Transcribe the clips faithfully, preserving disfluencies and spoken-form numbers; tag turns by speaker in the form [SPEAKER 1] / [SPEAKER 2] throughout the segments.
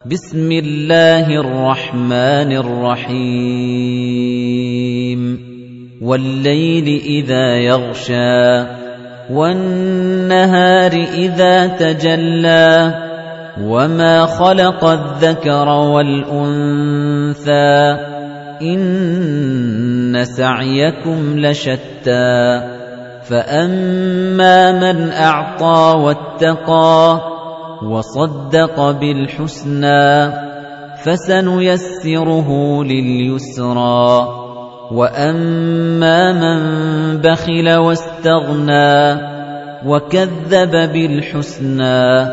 [SPEAKER 1] بسم الله الرحمن الرحيم والليل إذا يغشى والنهار إذا تجلى وما خلق الذكر والأنثى إن سعيكم لشتى فأما من أعطى واتقى وصدق بالحسنى فسنيسره لليسرى وأما من بخل واستغنى وكذب بالحسنى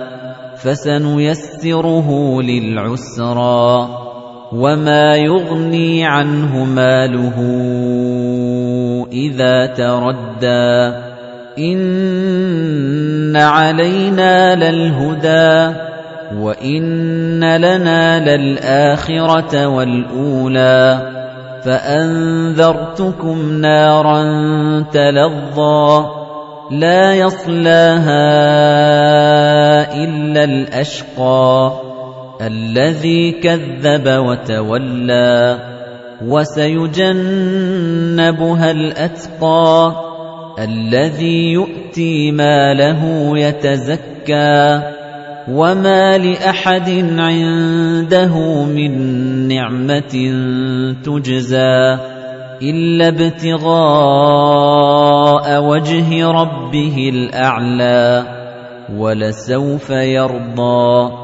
[SPEAKER 1] فسنيسره للعسرى وما يغني عنه ماله إذا تردى إن علينا للهدى وإن لنا للآخرة والأولى فأنذرتكم نارا تلظى لا يصلاها إلا الأشقى الذي كذب وتولى وسيجنبها الأتقى الذي يؤتي ماله يتزكى وما لأحد عنده من نعمة تجزى إلا ابتغاء وجه ربه الأعلى ولسوف يرضى